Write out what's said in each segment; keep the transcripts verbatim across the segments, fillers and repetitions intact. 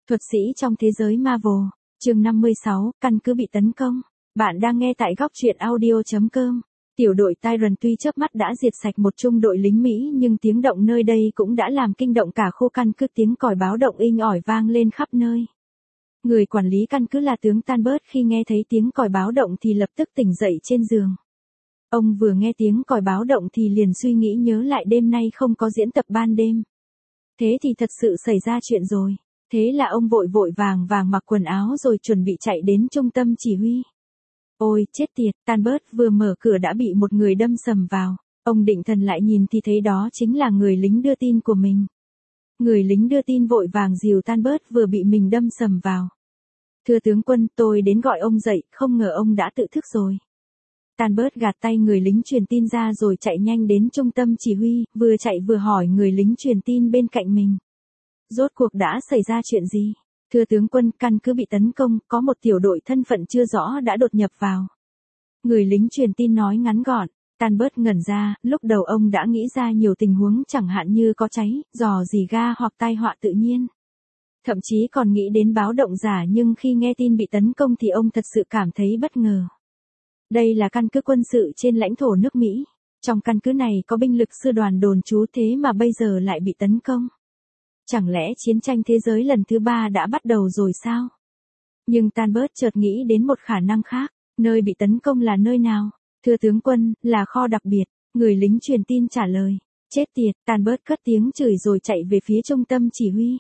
Thuật sĩ trong thế giới Marvel, chương năm mươi sáu, căn cứ bị tấn công. Bạn đang nghe tại góc truyện audio chấm com. Tiểu đội Tyrant tuy chớp mắt đã diệt sạch một trung đội lính Mỹ nhưng tiếng động nơi đây cũng đã làm kinh động cả khu căn cứ, tiếng còi báo động inh ỏi vang lên khắp nơi. Người quản lý căn cứ là tướng Tanbert khi nghe thấy tiếng còi báo động thì lập tức tỉnh dậy trên giường. Ông vừa nghe tiếng còi báo động thì liền suy nghĩ nhớ lại đêm nay không có diễn tập ban đêm. Thế thì thật sự xảy ra chuyện rồi. Thế là ông vội vội vàng vàng mặc quần áo rồi chuẩn bị chạy đến trung tâm chỉ huy. Ôi, chết tiệt, Tanbert vừa mở cửa đã bị một người đâm sầm vào. Ông định thần lại nhìn thì thấy đó chính là người lính đưa tin của mình. Người lính đưa tin vội vàng dìu Tanbert vừa bị mình đâm sầm vào. Thưa tướng quân, tôi đến gọi ông dậy, không ngờ ông đã tự thức rồi. Tanbert gạt tay người lính truyền tin ra rồi chạy nhanh đến trung tâm chỉ huy, vừa chạy vừa hỏi người lính truyền tin bên cạnh mình. Rốt cuộc đã xảy ra chuyện gì? Thưa tướng quân, căn cứ bị tấn công, có một tiểu đội thân phận chưa rõ đã đột nhập vào. Người lính truyền tin nói ngắn gọn. Tanbert ngẩn ra, lúc đầu ông đã nghĩ ra nhiều tình huống chẳng hạn như có cháy, rò rỉ ga hoặc tai họa tự nhiên. Thậm chí còn nghĩ đến báo động giả, nhưng khi nghe tin bị tấn công thì ông thật sự cảm thấy bất ngờ. Đây là căn cứ quân sự trên lãnh thổ nước Mỹ. Trong căn cứ này có binh lực sư đoàn đồn trú, thế mà bây giờ lại bị tấn công. Chẳng lẽ chiến tranh thế giới lần thứ ba đã bắt đầu rồi sao? Nhưng Tanbert chợt nghĩ đến một khả năng khác. Nơi bị tấn công là nơi nào? Thưa tướng quân, là kho đặc biệt. Người lính truyền tin trả lời. Chết tiệt, Tanbert cất tiếng chửi rồi chạy về phía trung tâm chỉ huy.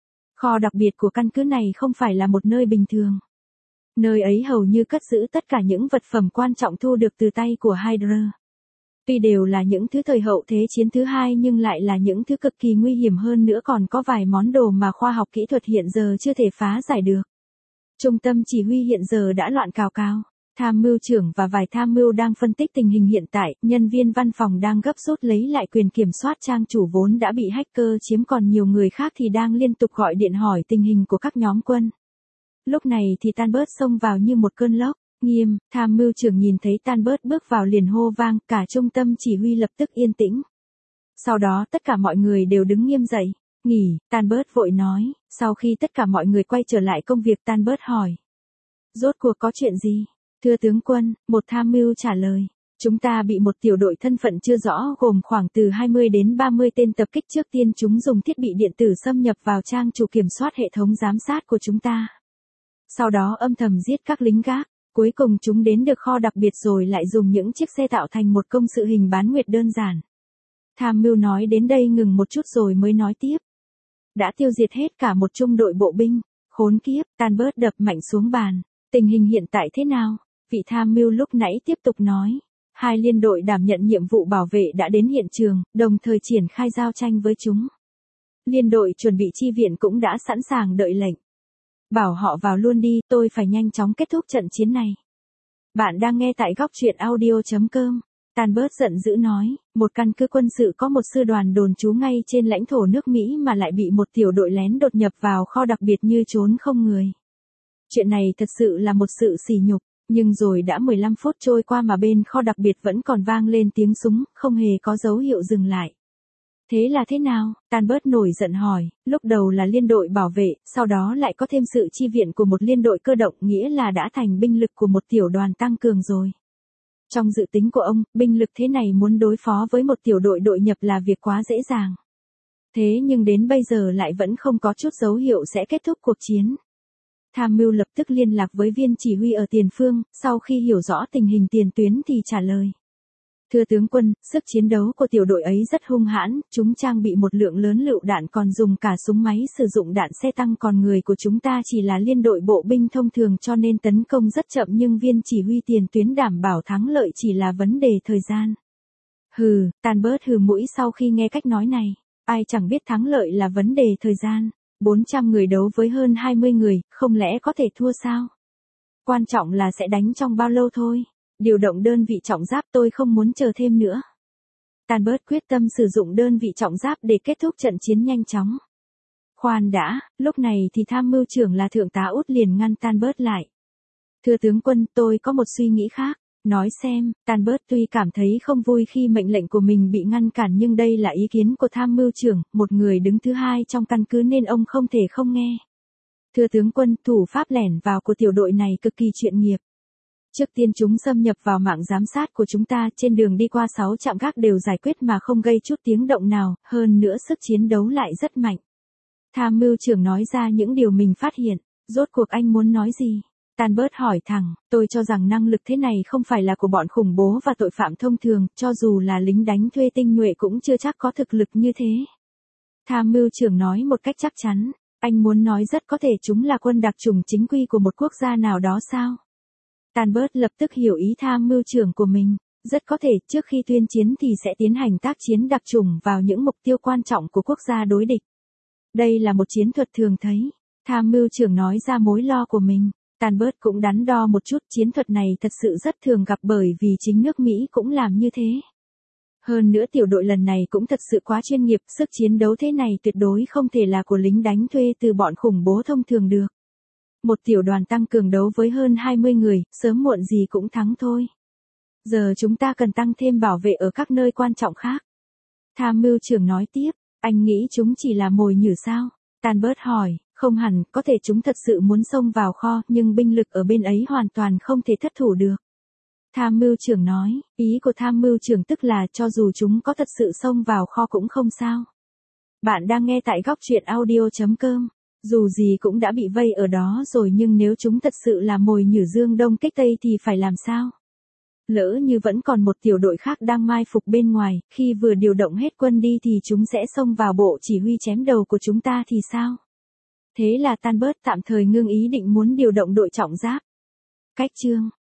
Kho đặc biệt của căn cứ này không phải là một nơi bình thường. Nơi ấy hầu như cất giữ tất cả những vật phẩm quan trọng thu được từ tay của Hydra. Tuy đều là những thứ thời hậu thế chiến thứ hai nhưng lại là những thứ cực kỳ nguy hiểm hơn nữa, còn có vài món đồ mà khoa học kỹ thuật hiện giờ chưa thể phá giải được. Trung tâm chỉ huy hiện giờ đã loạn cào cào. Tham mưu trưởng và vài tham mưu đang phân tích tình hình hiện tại, nhân viên văn phòng đang gấp rút lấy lại quyền kiểm soát trang chủ vốn đã bị hacker chiếm, còn nhiều người khác thì đang liên tục gọi điện hỏi tình hình của các nhóm quân. Lúc này thì Tanbert xông vào như một cơn lốc. Nghiêm, tham mưu trưởng nhìn thấy Tanbert bước vào liền hô vang, cả trung tâm chỉ huy lập tức yên tĩnh. Sau đó tất cả mọi người đều đứng nghiêm dậy. Nghỉ, Tanbert vội nói. Sau khi tất cả mọi người quay trở lại công việc, Tanbert hỏi. Rốt cuộc có chuyện gì? Thưa tướng quân, một tham mưu trả lời. Chúng ta bị một tiểu đội thân phận chưa rõ gồm khoảng từ hai mươi đến ba mươi tên tập kích. Trước tiên chúng dùng thiết bị điện tử xâm nhập vào trang chủ kiểm soát hệ thống giám sát của chúng ta. Sau đó âm thầm giết các lính gác. Cuối cùng chúng đến được kho đặc biệt rồi lại dùng những chiếc xe tạo thành một công sự hình bán nguyệt đơn giản. Tham mưu nói đến đây ngừng một chút rồi mới nói tiếp. Đã tiêu diệt hết cả một trung đội bộ binh. Khốn kiếp, Tanbert đập mạnh xuống bàn. Tình hình hiện tại thế nào? Vị tham mưu lúc nãy tiếp tục nói. Hai liên đội đảm nhận nhiệm vụ bảo vệ đã đến hiện trường, đồng thời triển khai giao tranh với chúng. Liên đội chuẩn bị chi viện cũng đã sẵn sàng đợi lệnh. Bảo họ vào luôn đi, tôi phải nhanh chóng kết thúc trận chiến này. Bạn đang nghe tại góc truyện audio chấm com. Tanbert giận dữ nói, một căn cứ quân sự có một sư đoàn đồn trú ngay trên lãnh thổ nước Mỹ mà lại bị một tiểu đội lén đột nhập vào kho đặc biệt như trốn không người. Chuyện này thật sự là một sự sỉ nhục, nhưng rồi đã mười lăm phút trôi qua mà bên kho đặc biệt vẫn còn vang lên tiếng súng, không hề có dấu hiệu dừng lại. Thế là thế nào? Tanbert nổi giận hỏi. Lúc đầu là liên đội bảo vệ, sau đó lại có thêm sự chi viện của một liên đội cơ động, nghĩa là đã thành binh lực của một tiểu đoàn tăng cường rồi. Trong dự tính của ông, binh lực thế này muốn đối phó với một tiểu đội đội nhập là việc quá dễ dàng. Thế nhưng đến bây giờ lại vẫn không có chút dấu hiệu sẽ kết thúc cuộc chiến. Tham mưu lập tức liên lạc với viên chỉ huy ở tiền phương, sau khi hiểu rõ tình hình tiền tuyến thì trả lời. Thưa tướng quân, sức chiến đấu của tiểu đội ấy rất hung hãn, chúng trang bị một lượng lớn lựu đạn còn dùng cả súng máy sử dụng đạn xe tăng, còn người của chúng ta chỉ là liên đội bộ binh thông thường cho nên tấn công rất chậm, nhưng viên chỉ huy tiền tuyến đảm bảo thắng lợi chỉ là vấn đề thời gian. Hừ, Tanbert hừ mũi sau khi nghe cách nói này. Ai chẳng biết thắng lợi là vấn đề thời gian. bốn trăm người đấu với hơn hai mươi người, không lẽ có thể thua sao? Quan trọng là sẽ đánh trong bao lâu thôi. Điều động đơn vị trọng giáp, tôi không muốn chờ thêm nữa. Tanbert quyết tâm sử dụng đơn vị trọng giáp để kết thúc trận chiến nhanh chóng. Khoan đã, lúc này thì tham mưu trưởng là thượng tá Út liền ngăn Tanbert lại. Thưa tướng quân, tôi có một suy nghĩ khác. Nói xem, Tanbert tuy cảm thấy không vui khi mệnh lệnh của mình bị ngăn cản, nhưng đây là ý kiến của tham mưu trưởng, một người đứng thứ hai trong căn cứ nên ông không thể không nghe. Thưa tướng quân, thủ pháp lẻn vào của tiểu đội này cực kỳ chuyên nghiệp. Trước tiên chúng xâm nhập vào mạng giám sát của chúng ta, trên đường đi qua sáu trạm gác đều giải quyết mà không gây chút tiếng động nào, hơn nữa sức chiến đấu lại rất mạnh. Tham mưu trưởng nói ra những điều mình phát hiện. Rốt cuộc anh muốn nói gì? Tanbert hỏi thẳng, tôi cho rằng năng lực thế này không phải là của bọn khủng bố và tội phạm thông thường, cho dù là lính đánh thuê tinh nhuệ cũng chưa chắc có thực lực như thế. Tham mưu trưởng nói một cách chắc chắn, anh muốn nói rất có thể chúng là quân đặc chủng chính quy của một quốc gia nào đó sao? Tanbert lập tức hiểu ý tham mưu trưởng của mình, rất có thể trước khi tuyên chiến thì sẽ tiến hành tác chiến đặc chủng vào những mục tiêu quan trọng của quốc gia đối địch. Đây là một chiến thuật thường thấy. Tham mưu trưởng nói ra mối lo của mình. Tanbert cũng đắn đo một chút, chiến thuật này thật sự rất thường gặp bởi vì chính nước Mỹ cũng làm như thế. Hơn nữa tiểu đội lần này cũng thật sự quá chuyên nghiệp, sức chiến đấu thế này tuyệt đối không thể là của lính đánh thuê từ bọn khủng bố thông thường được. Một tiểu đoàn tăng cường đấu với hơn hai mươi người, sớm muộn gì cũng thắng thôi. Giờ chúng ta cần tăng thêm bảo vệ ở các nơi quan trọng khác. Tham mưu trưởng nói tiếp, anh nghĩ chúng chỉ là mồi nhử sao? Tanbert hỏi, không hẳn, có thể chúng thật sự muốn xông vào kho, nhưng binh lực ở bên ấy hoàn toàn không thể thất thủ được. Tham mưu trưởng nói, ý của tham mưu trưởng tức là cho dù chúng có thật sự xông vào kho cũng không sao. Bạn đang nghe tại góc truyện audio chấm com. Dù gì cũng đã bị vây ở đó rồi, nhưng nếu chúng thật sự là mồi nhử dương đông kích tây thì phải làm sao? Lỡ như vẫn còn một tiểu đội khác đang mai phục bên ngoài, khi vừa điều động hết quân đi thì chúng sẽ xông vào bộ chỉ huy chém đầu của chúng ta thì sao? Thế là Tanbert tạm thời ngưng ý định muốn điều động đội trọng giáp. Cách chương